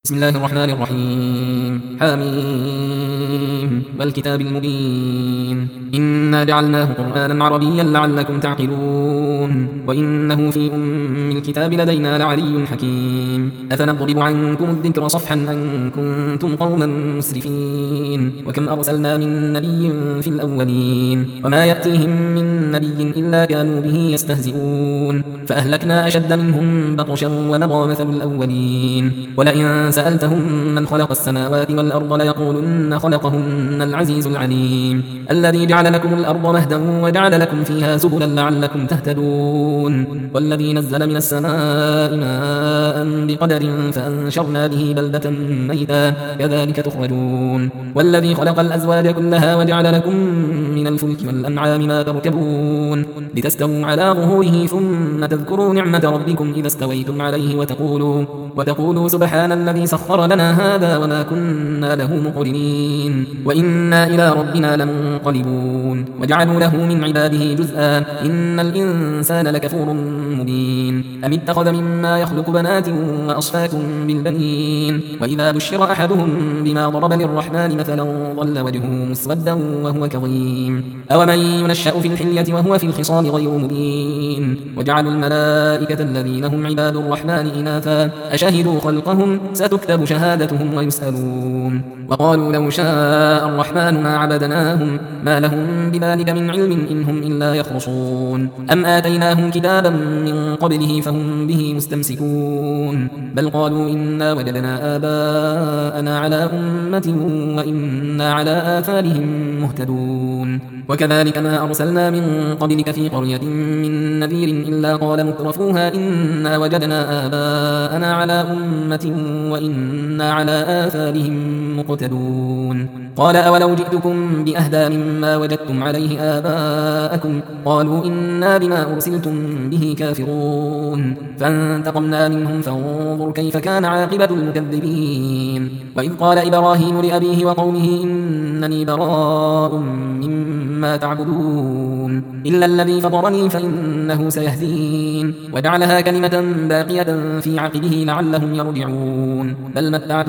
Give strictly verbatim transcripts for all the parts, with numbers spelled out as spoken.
بسم الله الرحمن الرحيم حميم والكتاب المبين إنا جعلناه قرآنا عربيا لعلكم تعقلون وإنه في أم الكتاب لدينا لعلي حكيم أفنضرب عنكم الذكر صفحا أن كنتم قوما مسرفين وكم أرسلنا من نبي في الأولين وما يأتيهم من نبي إلا كانوا به يستهزئون فأهلكنا أشد منهم بطشا ومضى مثل الأولين ولئن سألتهم من خلق السماوات والأرض ليقولن خلقهن العزيز العليم الذي جعل لكم الأرض مهدا وجعل لكم فيها سبلا لعلكم تهتدون والذي نزل من السماء ماء بقدر فأنشرنا به بلدة ميتا كذلك تخرجون والذي خلق الأزواج كلها وجعل لكم من الفلك والأنعام ما تركبون لتستووا على ظهوره ثم تذكروا نعمة ربكم إذا استويتم عليه وتقولوا, وتقولوا سبحان الذي سخر لنا هذا وما كنا له مقرنين وإنا إلى ربنا لمنقلبون وجعلوا له من عباده جزءا إن الإنسان لكفور مبين أم اتخذ مما يخلق بنات وأصفاكم بالبنين وإذا بشر أحدهم بما ضرب للرحمن مثلا ظل وجهه مسودا وهو كظيم أومن ينشأ في الحلية وهو في الخصام غير مبين وجعلوا الملائكة الذين هم عباد الرحمن إناثا أشهدوا خلقهم ستكتب شهادتهم ويسألون وقالوا لو شاء الرحمن ما عبدناهم ما لهم بذلك من علم إن هم إلا يخرصون أم آتيناهم كتابا من قبله فهم به مستمسكون بل قالوا إنا وجدنا آباءنا على أمة وإنا على آثارهم مهتدون وكذلك ما أرسلنا من قبلك في قرية من نذير إلا قال مترفوها إنا وجدنا آباءنا على أمة وإنا على آثارهم مقتدون قال أولو جئتكم بأهدى مما وجدتم عليه آباءكم قالوا إنا بما أرسلتم به كافرون فانتقمنا منهم فانظر كيف كان عاقبة المكذبين وإذ قال إبراهيم لأبيه وقومه إنني براء مما تعبدون إلا الذي فطرني فإنه سيهدين وجعلها كلمة باقية في عقبه لعلهم يرجعون بل متعت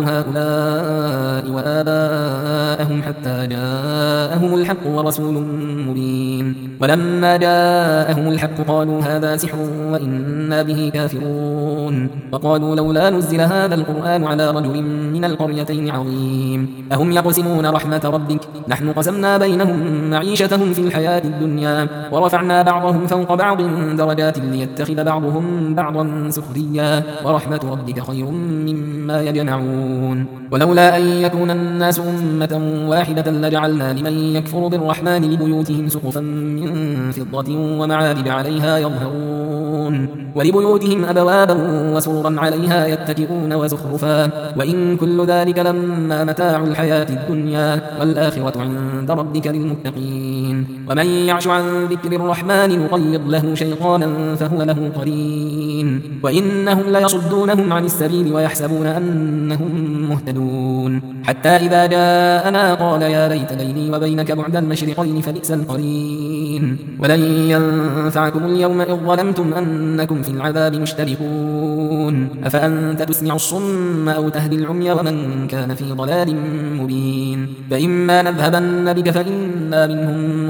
هؤلاء وآباءهم حتى جاءهم الحق ورسول مبين ولما جاءهم الحق قالوا هذا سحر وإنا به كافرون وقالوا لولا نزل هذا القرآن على رجل من القريتين عظيم أهم يقسمون رحمة ربك نحن قسمنا بينهم معيشتهم في الحياة الدنيا ورفعنا بعضهم فوق بعض درجات ليتخذ بعضهم بعضا سخريا ورحمة ربك خير مما يجمعون ولولا أن يكون الناس أمة واحدة لجعلنا لمن يكفر بالرحمن لبيوتهم سقفا من فضة ومعابد عليها يظهرون ولبيوتهم أبوابا وسورا عليها يتكئون وزخرفا وإن كل ذلك لما متاع الحياة الدنيا والآخرة عند ربك للمتقين ومن يعش عن ذكر الرحمن نقيض له شيطانا فهو له قرين وإنهم ليصدونهم عن السبيل ويحسبون أنهم مهتدون حتى إذا جاءنا قال يا ليت بيني وبينك بعد المشرقين فبئس القرين ولن ينفعكم اليوم إذ ظلمتم أنكم في العذاب مشتركون أفأنت تسمع الصم أو تهدي العمي ومن كان في ضلال مبين فإما نذهبن بك فإنا منهم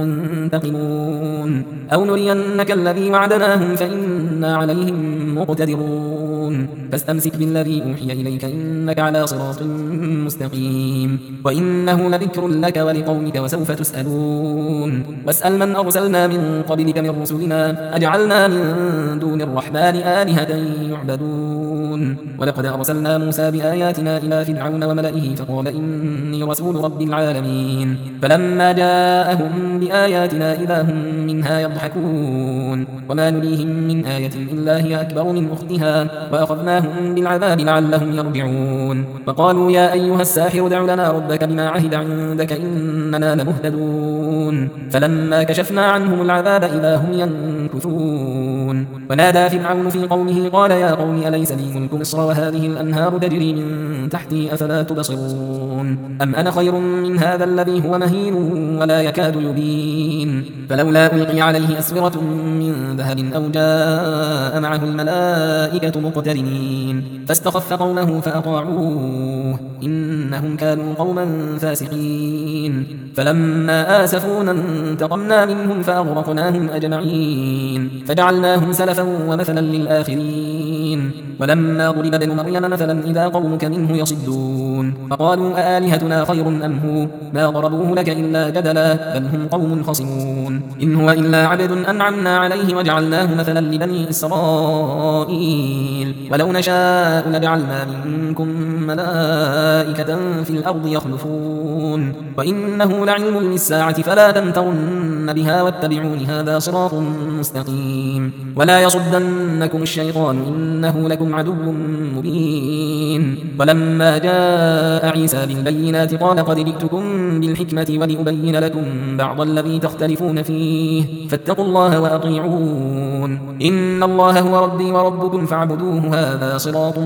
منتقمون أو نرينك الذي وعدناهم فإنا عليهم مقتدرون فاستمسك بالذي أوحي إليك إنك على صراط مستقيم وإنه لذكر لك ولقومك وسوف تسألون واسأل من أرسلنا من قبلك من رسلنا أجعلنا من دون الرحمن آلهة يعبدون ولقد أرسلنا موسى بآياتنا إلى فرعون وملئه فقال إني رسول رب العالمين فلما جاءهم بآياتنا إذا هم منها يضحكون وما نريهم من آية إلا هي أكبر من أختها وأخذناهم بالعذاب لعلهم يرجعون وقالوا يا أيها الساحر دع لنا ربك بما عهد عندك إننا لمهتدون فلما كشفنا عنهم العذاب إذا هم ينكثون ونادى فرعون في قومه قال يا قوم أليس لي ملك مصر وهذه الأنهار تجري من تحتي أفلا تبصرون أم أنا خير من هذا الذي هو مهين ولا يكاد يبين فلولا ألقي ألقي عليه أسورة من ذهب أو جاء معه الملائكة مقترنين فاستخف قومه فأطاعوه إنهم كانوا قوما فاسقين فلما آسفونا انتقمنا منهم فأغرقناهم أجمعين فجعلناهم سلفا ومثلا للآخرين ولما ضرب ابن مريم مثلا إذا قومك منه يصدون فقالوا أآلهتنا خير أم هو ما ضربوه لك إلا جدلا بل هم قوم خصمون إن هو إلا عبد أنعمنا عليه وجعلناه مثلا لبني إسرائيل ولو نشاء لجعلنا منكم ملائكة في الأرض يخلفون وإنه لعلم للساعة فلا تمترن بها واتبعون هذا صراط مستقيم ولا يصدنكم الشيطان إنه لكم عدو مبين ولما جاء عيسى بالبينات قال قد جئتكم بالحكمة ولأبين لكم بعض الذي تختلفون فيه فاتقوا الله وأطيعون إن الله هو ربي وربكم فاعبدوه هذا صراط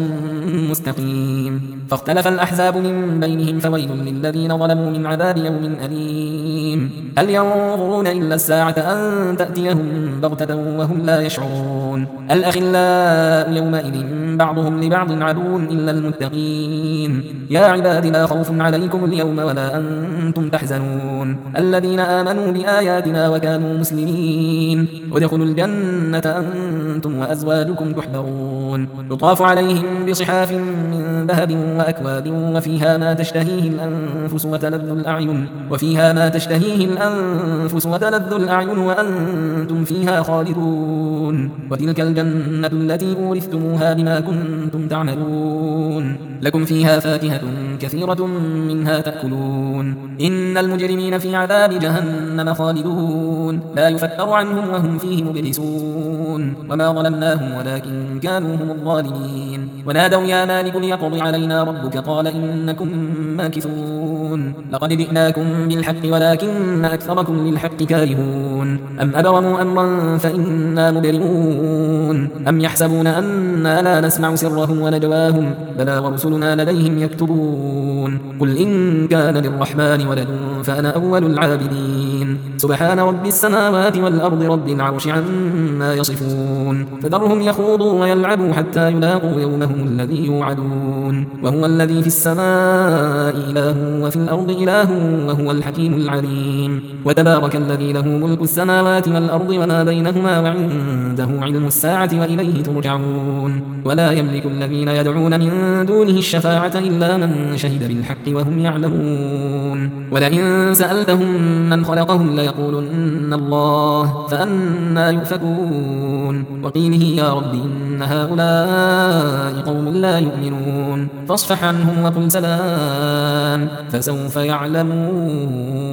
مستقيم فاختلف الأحزاب من بينهم فويل للذين ظلموا من عذاب يوم أليم هل ينظرون إلا الساعة أن تأتيهم بغتة وهم لا يشعرون الأخلاء يومئذ بعضهم لبعض عدو إلا المتقين يا عباد لا خوف عليكم اليوم ولا أنتم تحزنون الذين آمنوا بآياتنا وكانوا مسلمين ادخلوا الجنة أنتم وأزواجكم تحبرون يطاف عليهم بصحاف من ذهب وأكواب وفيها ما تشتهيه الأنفس وتلذ الأعين وفيها ما تشتهيه الأنفس وتلذ الأعين وأنتم فيها خالدون وتلك الجنة التي أورثتموها بما كنتم تعملون لكم فيها فاكهة كثيرة منها تأكلون إن المجرمين في عذاب جهنم خالدون لا يفتر عنهم وهم فيه مبلسون وما ظلمناهم ولكن كانوا هم الظالمين ونادوا يا مالك ليقضي علينا ربك قال إنكم ماكثون لقد جئناكم بالحق ولكن أكثركم للحق كارهون أم أبرموا أمرا فإنا مبرمون أم يحسبون أنا لا نسمع سرهم ونجواهم بلى ورسلنا لديهم يكتبون قل إن كان للرحمن ولد فأنا أول العابدين سبحان رب السماوات والأرض رب العرش عما يصفون فذرهم يخوضوا ويلعبوا حتى يلاقوا يومهم الذي يوعدون وهو الذي في السماء إله وفي الأرض إله وهو الحكيم العليم وتبارك الذي له ملك السماوات والأرض وما بينهما وعنده علم الساعة وإليه ترجعون ولا يملك الذين يدعون من دونه الشفاعة إلا من شهد بالحق وهم يعلمون ولئن سألتهم من خلقهم ليقولن الله فأنى يؤفكون وقيله يا رب إن هؤلاء قوم لا يؤمنون فاصفح عنهم وقل سلام فسوف يعلمون.